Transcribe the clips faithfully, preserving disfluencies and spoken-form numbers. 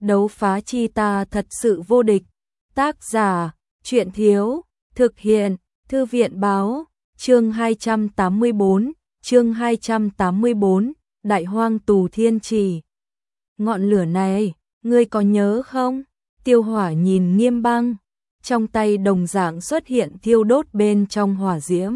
đấu phá chi ta thật sự vô địch. Tác giả, truyện thiếu, thực hiện, thư viện báo, chương hai trăm tám mươi bốn, chương hai trăm tám mươi bốn, Đại Hoang Tù Thiên Trì. Ngọn lửa này, ngươi có nhớ không? Tiêu Hỏa nhìn Nghiêm Băng, trong tay đồng dạng xuất hiện thiêu đốt bên trong hỏa diễm.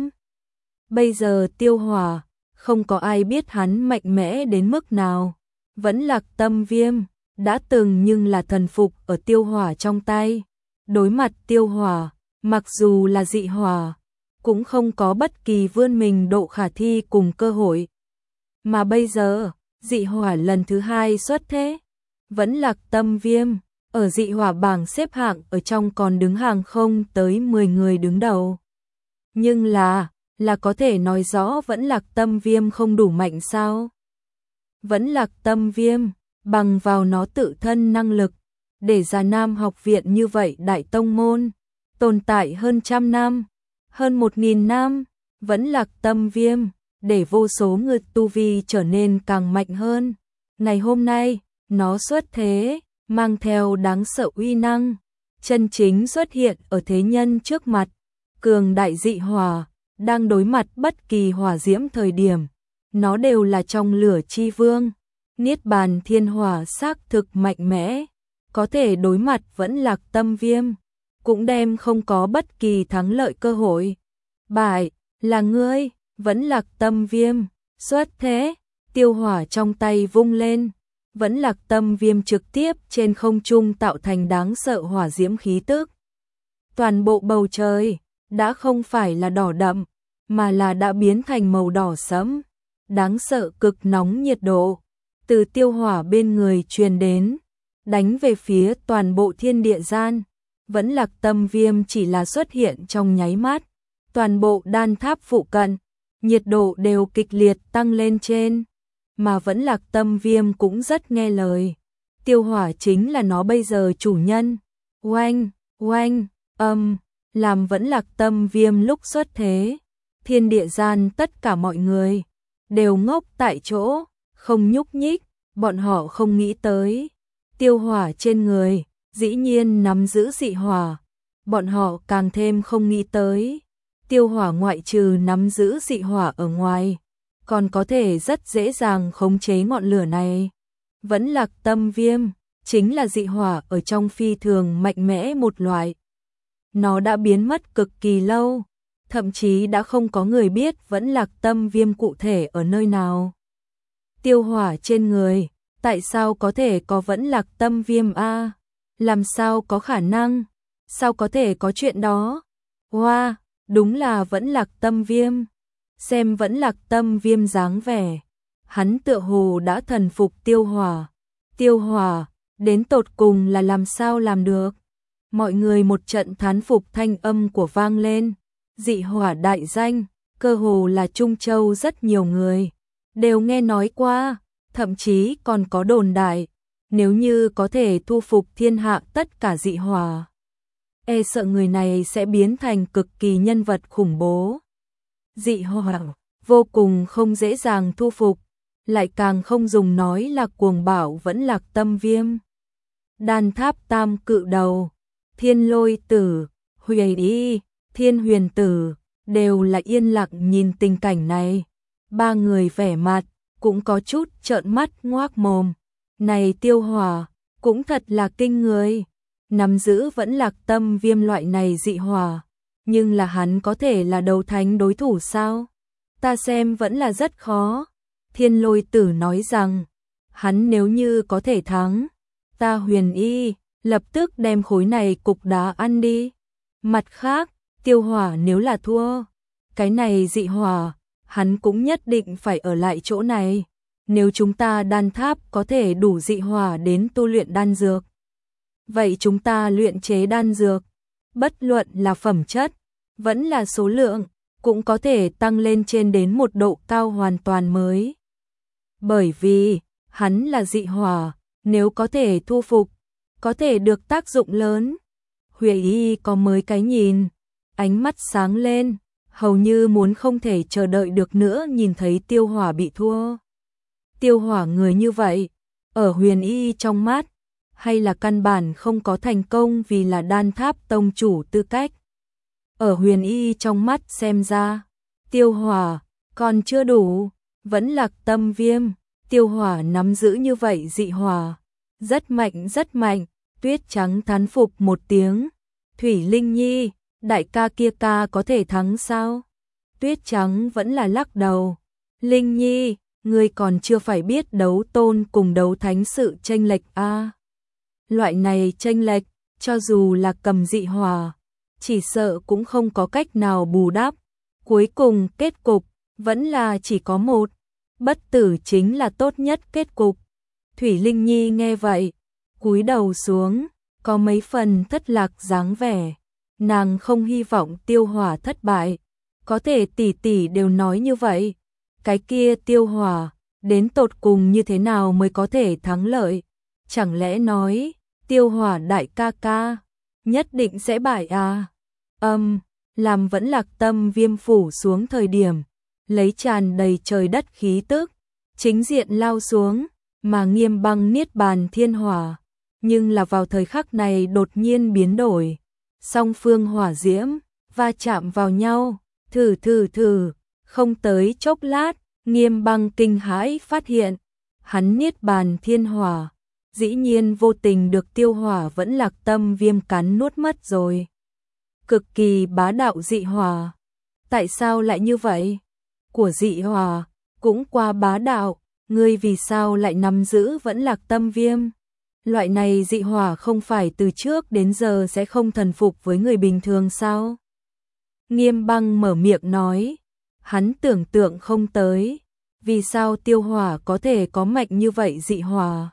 Bây giờ Tiêu Hỏa, không có ai biết hắn mạnh mẽ đến mức nào. Vẫn Lạc Tâm Viêm, đã từng nhưng là thần phục ở Tiêu Hỏa trong tay. Đối mặt Tiêu Hỏa, mặc dù là dị hỏa, cũng không có bất kỳ vươn mình độ khả thi cùng cơ hội. Mà bây giờ, dị hỏa lần thứ hai xuất thế. Vẫn Lạc Tâm Viêm, ở dị hỏa bảng xếp hạng ở trong còn đứng hàng không tới mười người đứng đầu. Nhưng là, là có thể nói rõ Vẫn Lạc Tâm Viêm không đủ mạnh sao? Vẫn Lạc Tâm Viêm, bằng vào nó tự thân năng lực, để Già Nam học viện như vậy đại tông môn, tồn tại hơn trăm năm, hơn một nghìn năm. Vẫn Lạc Tâm Viêm, để vô số người tu vi trở nên càng mạnh hơn. Ngày hôm nay, nó xuất thế, mang theo đáng sợ uy năng, chân chính xuất hiện ở thế nhân trước mặt. Cường đại dị hỏa, đang đối mặt bất kỳ hỏa diễm thời điểm, nó đều là trong lửa chi vương. Niết bàn thiên hỏa xác thực mạnh mẽ, có thể đối mặt Vẫn Lạc Tâm Viêm, cũng đem không có bất kỳ thắng lợi cơ hội. Bại, là ngươi. Vẫn Lạc Tâm Viêm, xuất thế, Tiêu Hỏa trong tay vung lên. Vẫn Lạc Tâm Viêm trực tiếp trên không trung tạo thành đáng sợ hỏa diễm khí tức. Toàn bộ bầu trời, đã không phải là đỏ đậm, mà là đã biến thành màu đỏ sẫm. Đáng sợ cực nóng nhiệt độ, từ Tiêu Hỏa bên người truyền đến, đánh về phía toàn bộ thiên địa gian. Vẫn Lạc Tâm Viêm chỉ là xuất hiện trong nháy mắt, toàn bộ đan tháp phụ cận, nhiệt độ đều kịch liệt tăng lên trên, mà Vẫn Lạc Tâm Viêm cũng rất nghe lời. Tiêu Hỏa chính là nó bây giờ chủ nhân. Oanh, oanh, âm, làm Vẫn Lạc Tâm Viêm lúc xuất thế, thiên địa gian tất cả mọi người đều ngốc tại chỗ, không nhúc nhích. Bọn họ không nghĩ tới, Tiêu Hỏa trên người dĩ nhiên nắm giữ dị hỏa. Bọn họ càng thêm không nghĩ tới, Tiêu Hỏa ngoại trừ nắm giữ dị hỏa ở ngoài, còn có thể rất dễ dàng khống chế ngọn lửa này. Vẫn Lạc Tâm Viêm, chính là dị hỏa ở trong phi thường mạnh mẽ một loại. Nó đã biến mất cực kỳ lâu, thậm chí đã không có người biết Vẫn Lạc Tâm Viêm cụ thể ở nơi nào. Tiêu Hỏa trên người, tại sao có thể có Vẫn Lạc Tâm Viêm a? Làm sao có khả năng? Sao có thể có chuyện đó? Hoa, wow, đúng là Vẫn Lạc Tâm Viêm. Xem Vẫn Lạc Tâm Viêm dáng vẻ, hắn tựa hồ đã thần phục Tiêu Hỏa. Tiêu Hỏa, đến tột cùng là làm sao làm được? Mọi người một trận thán phục thanh âm của vang lên. Dị hỏa đại danh, cơ hồ là Trung Châu rất nhiều người đều nghe nói qua, thậm chí còn có đồn đại, nếu như có thể thu phục thiên hạ tất cả dị hỏa, e sợ người này sẽ biến thành cực kỳ nhân vật khủng bố. Dị hỏa vô cùng không dễ dàng thu phục, lại càng không dùng nói là cuồng bảo Vẫn Lạc Tâm Viêm. Đan tháp tam cự đầu, Thiên Lôi Tử, Huyền Y, Thiên Huyền Tử đều là yên lặng nhìn tình cảnh này. Ba người vẻ mặt cũng có chút trợn mắt ngoác mồm. Này Tiêu Hỏa cũng thật là kinh người, nắm giữ Vẫn Lạc Tâm Viêm loại này dị hỏa, nhưng là hắn có thể là đấu thánh đối thủ sao? Ta xem vẫn là rất khó. Thiên Lôi Tử nói rằng, hắn nếu như có thể thắng, ta Huyền Y lập tức đem khối này cục đá ăn đi. Mặt khác, Tiêu Hỏa nếu là thua, cái này dị hỏa, hắn cũng nhất định phải ở lại chỗ này. Nếu chúng ta đan tháp có thể đủ dị hỏa đến tu luyện đan dược, vậy chúng ta luyện chế đan dược, bất luận là phẩm chất, vẫn là số lượng, cũng có thể tăng lên trên đến một độ cao hoàn toàn mới. Bởi vì, hắn là dị hỏa, nếu có thể thu phục, có thể được tác dụng lớn. Huyền Y có mới cái nhìn, ánh mắt sáng lên, hầu như muốn không thể chờ đợi được nữa nhìn thấy Tiêu Hỏa bị thua. Tiêu Hỏa người như vậy, ở Huyền Y trong mắt, hay là căn bản không có thành công vì là đan tháp tông chủ tư cách. Ở Huyền Y trong mắt xem ra, Tiêu Hỏa còn chưa đủ, vẫn lạc tâm viêm, Tiêu Hỏa nắm giữ như vậy dị hỏa, rất mạnh rất mạnh. Tuyết Trắng thán phục một tiếng, Thủy Linh Nhi, đại ca kia ca có thể thắng sao? Tuyết Trắng vẫn là lắc đầu, Linh Nhi, ngươi còn chưa phải biết đấu tôn cùng đấu thánh sự chênh lệch a. À, loại này chênh lệch, cho dù là cầm dị hỏa, chỉ sợ cũng không có cách nào bù đắp. Cuối cùng kết cục vẫn là chỉ có một, bất tử chính là tốt nhất kết cục. Thủy Linh Nhi nghe vậy, cúi đầu xuống, có mấy phần thất lạc dáng vẻ. Nàng không hy vọng Tiêu Hỏa thất bại, có thể tỷ tỷ đều nói như vậy. Cái kia Tiêu Hỏa, đến tột cùng như thế nào mới có thể thắng lợi? Chẳng lẽ nói, Tiêu Hỏa đại ca ca, nhất định sẽ bại à? Âm, um, làm vẫn lạc tâm viêm phủ xuống thời điểm, lấy tràn đầy trời đất khí tức, chính diện lao xuống, mà Nghiêm Băng niết bàn thiên hỏa. Nhưng là vào thời khắc này đột nhiên biến đổi, song phương hỏa diễm va chạm vào nhau, thử thử thử, không tới chốc lát, Nghiêm Băng kinh hãi phát hiện, hắn niết bàn thiên hỏa, dĩ nhiên vô tình được Tiêu Hỏa vẫn lạc tâm viêm cắn nuốt mất rồi. Cực kỳ bá đạo dị hỏa, tại sao lại như vậy? Của dị hỏa cũng qua bá đạo, ngươi vì sao lại nắm giữ vẫn lạc tâm viêm? Loại này dị hỏa không phải từ trước đến giờ sẽ không thần phục với người bình thường sao? Nghiêm Băng mở miệng nói, hắn tưởng tượng không tới, vì sao Tiêu Hỏa có thể có mạnh như vậy dị hỏa.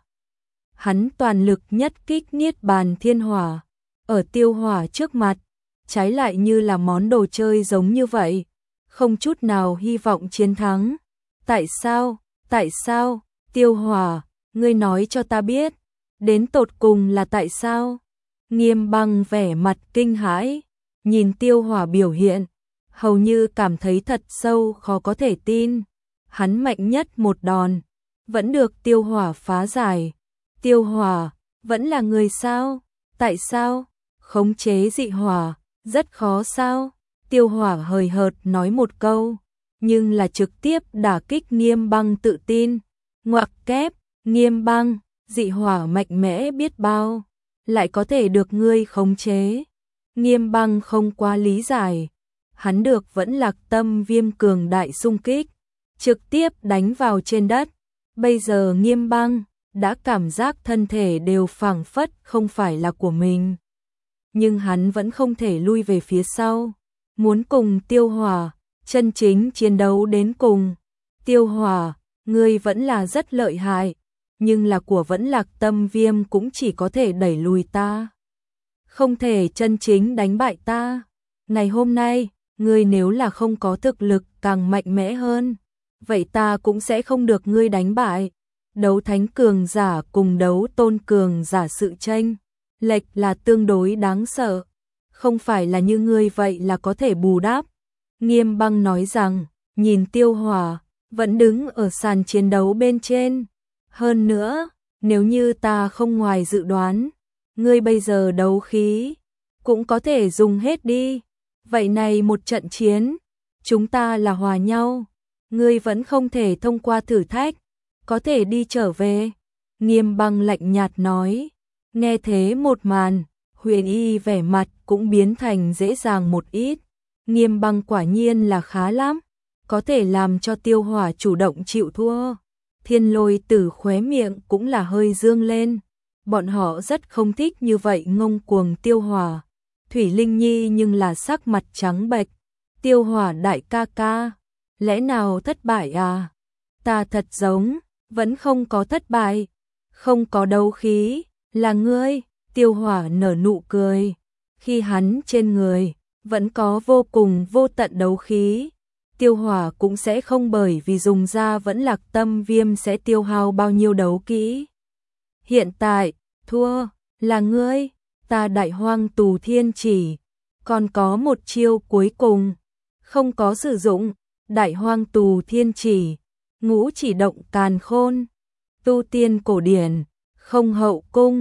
Hắn toàn lực nhất kích niết bàn thiên hỏa, ở Tiêu Hỏa trước mặt, trái lại như là món đồ chơi giống như vậy, không chút nào hy vọng chiến thắng. Tại sao, tại sao, Tiêu Hỏa, ngươi nói cho ta biết, đến tột cùng là tại sao? Nghiêm Băng vẻ mặt kinh hãi, nhìn Tiêu Hỏa biểu hiện, hầu như cảm thấy thật sâu khó có thể tin. Hắn mạnh nhất một đòn, vẫn được Tiêu Hỏa phá giải. Tiêu Hỏa, vẫn là người sao? Tại sao? Khống chế dị hỏa, rất khó sao? Tiêu Hỏa hời hợt nói một câu, nhưng là trực tiếp đả kích Nghiêm Băng tự tin. Ngoặc kép, Nghiêm Băng, dị hỏa mạnh mẽ biết bao, lại có thể được ngươi khống chế. Nghiêm Băng không quá lý giải, hắn được vẫn lạc tâm viêm cường đại xung kích, trực tiếp đánh vào trên đất. Bây giờ Nghiêm Băng đã cảm giác thân thể đều phảng phất không phải là của mình. Nhưng hắn vẫn không thể lui về phía sau, muốn cùng Tiêu Hỏa chân chính chiến đấu đến cùng. Tiêu Hỏa, ngươi vẫn là rất lợi hại, nhưng là của vẫn lạc tâm viêm cũng chỉ có thể đẩy lùi ta, không thể chân chính đánh bại ta. Ngày hôm nay, ngươi nếu là không có thực lực càng mạnh mẽ hơn, vậy ta cũng sẽ không được ngươi đánh bại. Đấu thánh cường giả cùng đấu tôn cường giả sự tranh lệch là tương đối đáng sợ, không phải là như ngươi vậy là có thể bù đắp. Nghiêm Băng nói rằng, nhìn Tiêu Hỏa vẫn đứng ở sàn chiến đấu bên trên. Hơn nữa, nếu như ta không ngoài dự đoán, ngươi bây giờ đấu khí cũng có thể dùng hết đi. Vậy này một trận chiến, chúng ta là hòa nhau, ngươi vẫn không thể thông qua thử thách, có thể đi trở về. Nghiêm Băng lạnh nhạt nói. Nghe thế một màn, Huyền Y vẻ mặt cũng biến thành dễ dàng một ít. Nghiêm Băng quả nhiên là khá lắm, có thể làm cho Tiêu Hỏa chủ động chịu thua. Thiên Lôi Tử khóe miệng cũng là hơi dương lên, bọn họ rất không thích như vậy ngông cuồng Tiêu Hỏa. Thủy Linh Nhi nhưng là sắc mặt trắng bệch. Tiêu Hỏa đại ca ca, lẽ nào thất bại à? Ta thật giống vẫn không có thất bại, không có đấu khí, là ngươi. Tiêu Hỏa nở nụ cười, khi hắn trên người vẫn có vô cùng vô tận đấu khí. Tiêu Hỏa cũng sẽ không bởi vì dùng ra vẫn lạc tâm viêm sẽ tiêu hao bao nhiêu đấu kỹ. Hiện tại, thua, là ngươi, ta Đại Hoang Tù Thiên Chỉ, còn có một chiêu cuối cùng, không có sử dụng. Đại Hoang Tù Thiên Chỉ, ngũ chỉ động càn khôn, tu tiên cổ điển, không hậu cung,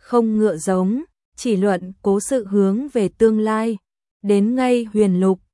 không ngựa giống, chỉ luận cố sự hướng về tương lai. Đến ngay huyền lục,